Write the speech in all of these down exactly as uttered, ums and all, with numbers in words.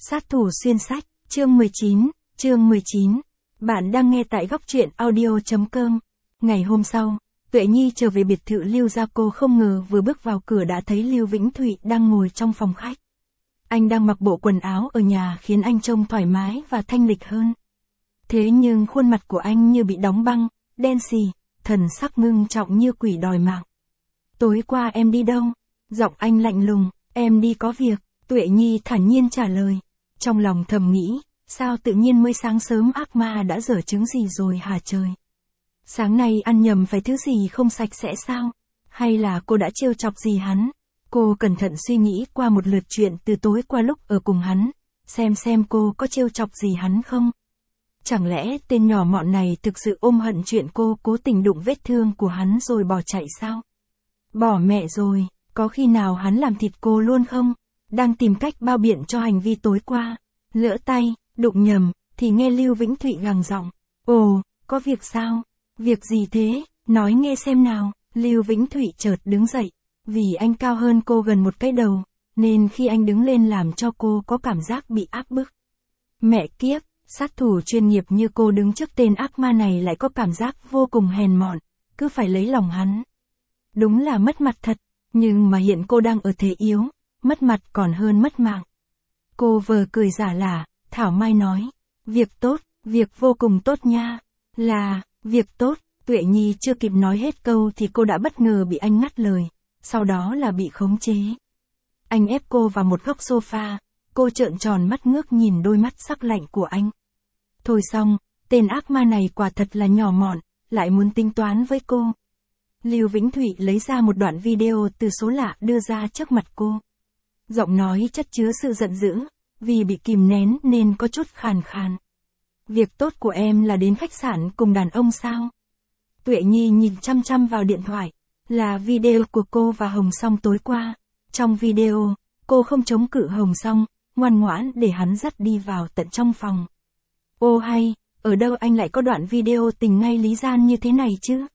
Sát thủ xuyên sách, chương mười chín, chương mười chín. Bạn đang nghe tại góc truyện audio chấm com. Ngày hôm sau, Tuệ Nhi trở về biệt thự Lưu gia, cô không ngờ vừa bước vào cửa đã thấy Lưu Vĩnh Thụy đang ngồi trong phòng khách. Anh đang mặc bộ quần áo ở nhà khiến anh trông thoải mái và thanh lịch hơn. Thế nhưng khuôn mặt của anh như bị đóng băng, đen xì, thần sắc ngưng trọng như quỷ đòi mạng. Tối qua em đi đâu? Giọng anh lạnh lùng. Em đi có việc, Tuệ Nhi thản nhiên trả lời. Trong lòng thầm nghĩ, sao tự nhiên mới sáng sớm ác ma đã dở trứng gì rồi hả trời? Sáng nay ăn nhầm phải thứ gì không sạch sẽ sao? Hay là cô đã trêu chọc gì hắn? Cô cẩn thận suy nghĩ qua một lượt chuyện từ tối qua lúc ở cùng hắn, xem xem cô có trêu chọc gì hắn không? Chẳng lẽ tên nhỏ mọn này thực sự ôm hận chuyện cô cố tình đụng vết thương của hắn rồi bỏ chạy sao? Bỏ mẹ rồi, có khi nào hắn làm thịt cô luôn không? Đang tìm cách bao biện cho hành vi tối qua. Lỡ tay, đụng nhầm, thì nghe Lưu Vĩnh Thụy gằn giọng. Ồ, có việc sao? Việc gì thế? Nói nghe xem nào. Lưu Vĩnh Thụy chợt đứng dậy. Vì anh cao hơn cô gần một cái đầu, nên khi anh đứng lên làm cho cô có cảm giác bị áp bức. Mẹ kiếp, sát thủ chuyên nghiệp như cô đứng trước tên ác ma này lại có cảm giác vô cùng hèn mọn, cứ phải lấy lòng hắn. Đúng là mất mặt thật, nhưng mà hiện cô đang ở thế yếu, mất mặt còn hơn mất mạng. Cô vờ cười giả lả, thảo mai nói, việc tốt, việc vô cùng tốt nha, là, việc tốt. Tuệ Nhi chưa kịp nói hết câu thì cô đã bất ngờ bị anh ngắt lời, sau đó là bị khống chế. Anh ép cô vào một góc sofa, cô trợn tròn mắt ngước nhìn đôi mắt sắc lạnh của anh. Thôi xong, tên ác ma này quả thật là nhỏ mọn, lại muốn tính toán với cô. Lưu Vĩnh Thụy lấy ra một đoạn video từ số lạ đưa ra trước mặt cô. Giọng nói chất chứa sự giận dữ, vì bị kìm nén nên có chút khàn khàn. Việc tốt của em là đến khách sạn cùng đàn ông sao? Tuệ Nhi nhìn chăm chăm vào điện thoại, là video của cô và Hồng Song tối qua. Trong video, cô không chống cự Hồng Song, ngoan ngoãn để hắn dắt đi vào tận trong phòng. Ô hay, ở đâu anh lại có đoạn video tình ngay lý gian như thế này chứ?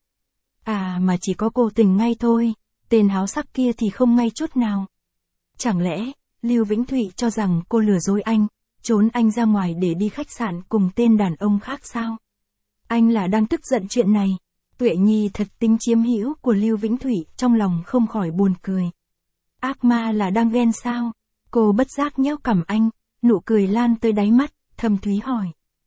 À mà chỉ có cô tình ngay thôi, tên háo sắc kia thì không ngay chút nào. Chẳng lẽ, Lưu Vĩnh Thụy cho rằng cô lừa dối anh, trốn anh ra ngoài để đi khách sạn cùng tên đàn ông khác sao? Anh là đang tức giận chuyện này. Tuệ Nhi thật tính chiếm hữu của Lưu Vĩnh Thụy, trong lòng không khỏi buồn cười. Ác ma là đang ghen sao? Cô bất giác nhéo cằm anh, nụ cười lan tới đáy mắt, thâm thúy hỏi.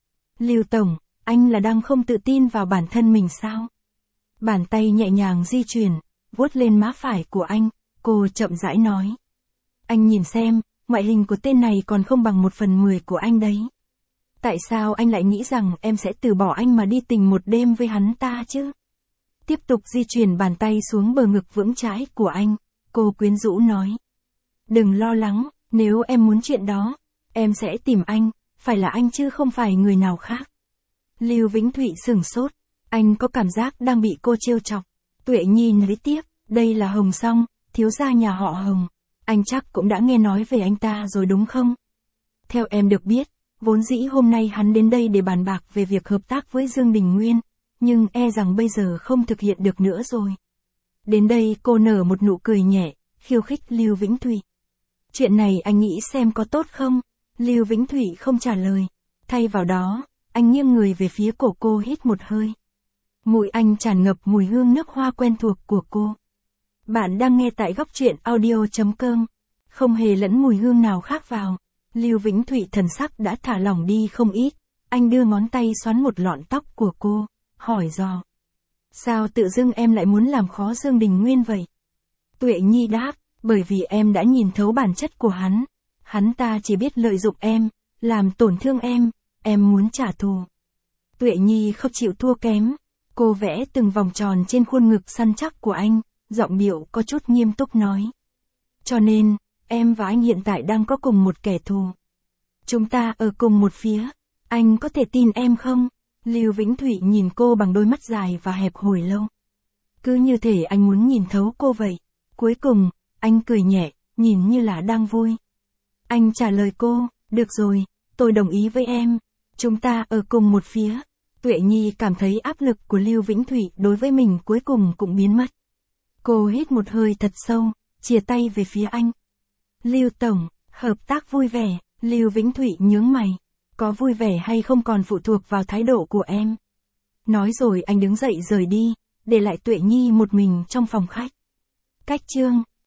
Lưu Tổng, anh là đang không tự tin vào bản thân mình sao? Bàn tay nhẹ nhàng di chuyển, vuốt lên má phải của anh, cô chậm rãi nói. Anh nhìn xem, ngoại hình của tên này còn không bằng một phần mười của anh đấy. Tại sao anh lại nghĩ rằng em sẽ từ bỏ anh mà đi tình một đêm với hắn ta chứ? Tiếp tục di chuyển bàn tay xuống bờ ngực vững chãi của anh, cô quyến rũ nói. Đừng lo lắng, nếu em muốn chuyện đó, em sẽ tìm anh, phải là anh chứ không phải người nào khác. Lưu Vĩnh Thụy sửng sốt, anh có cảm giác đang bị cô trêu chọc. Tuệ Nhi nói tiếp, đây là Hồng Song, thiếu gia nhà họ Hồng. Anh chắc cũng đã nghe nói về anh ta rồi đúng không? Theo em được biết, vốn dĩ hôm nay hắn đến đây để bàn bạc về việc hợp tác với Dương Đình Nguyên, nhưng e rằng bây giờ không thực hiện được nữa rồi. Đến đây cô nở một nụ cười nhẹ, khiêu khích Lưu Vĩnh Thụy. Chuyện này anh nghĩ xem có tốt không? Lưu Vĩnh Thụy không trả lời. Thay vào đó, anh nghiêng người về phía cổ cô hít một hơi. Mũi anh tràn ngập mùi hương nước hoa quen thuộc của cô. Bạn đang nghe tại góc truyện audio chấm com. Không hề lẫn mùi hương nào khác vào. Lưu Vĩnh Thụy thần sắc đã thả lỏng đi không ít. Anh đưa ngón tay xoắn một lọn tóc của cô, hỏi dò. Sao tự dưng em lại muốn làm khó Dương Đình Nguyên vậy? Tuệ Nhi đáp, bởi vì em đã nhìn thấu bản chất của hắn. Hắn ta chỉ biết lợi dụng em, làm tổn thương em, em muốn trả thù. Tuệ Nhi không chịu thua kém. Cô vẽ từng vòng tròn trên khuôn ngực săn chắc của anh, giọng điệu có chút nghiêm túc nói. Cho nên, em và anh hiện tại đang có cùng một kẻ thù. Chúng ta ở cùng một phía, anh có thể tin em không? Lưu Vĩnh Thụy nhìn cô bằng đôi mắt dài và hẹp hồi lâu. Cứ như thể anh muốn nhìn thấu cô vậy. Cuối cùng, anh cười nhẹ, nhìn như là đang vui. Anh trả lời cô, được rồi, tôi đồng ý với em. Chúng ta ở cùng một phía. Tuệ Nhi cảm thấy áp lực của Lưu Vĩnh Thụy đối với mình cuối cùng cũng biến mất. Cô hít một hơi thật sâu, chìa tay về phía anh. Lưu Tổng, hợp tác vui vẻ, Lưu Vĩnh Thụy nhướng mày. Có vui vẻ hay không còn phụ thuộc vào thái độ của em. Nói rồi anh đứng dậy rời đi, để lại Tuệ Nhi một mình trong phòng khách. Cách chương